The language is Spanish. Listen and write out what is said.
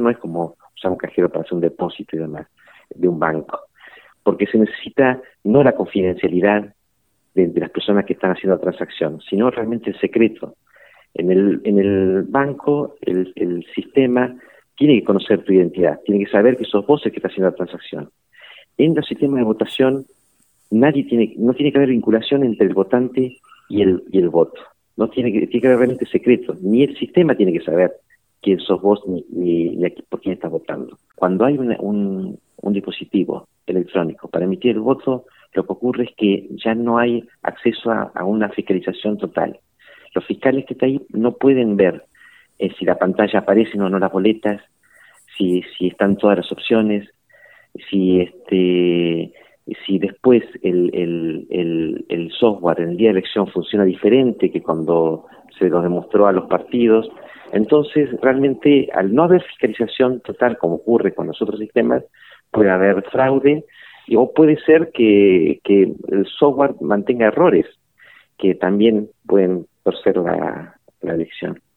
no es como usar un cajero para hacer un depósito y demás de un banco, porque se necesita no la confidencialidad de las personas que están haciendo la transacción, sino realmente el secreto. En el banco, el sistema tiene que conocer tu identidad, tiene que saber que sos vos el que está haciendo la transacción. En los sistemas de votación, no tiene que haber vinculación entre el votante y el voto. No tiene que haber realmente secreto. Ni el sistema tiene que saber quién sos vos ni por quién estás votando. Cuando hay un dispositivo electrónico para emitir el voto, lo que ocurre es que ya no hay acceso a una fiscalización total. Los fiscales que están ahí no pueden ver si la pantalla aparecen o no las boletas, si están todas las opciones, si después el software en el día de elección funciona diferente que cuando se los demostró a los partidos. Entonces, realmente, al no haber fiscalización total, como ocurre con los otros sistemas, puede haber fraude, o puede ser que el software mantenga errores que también pueden torcer la elección.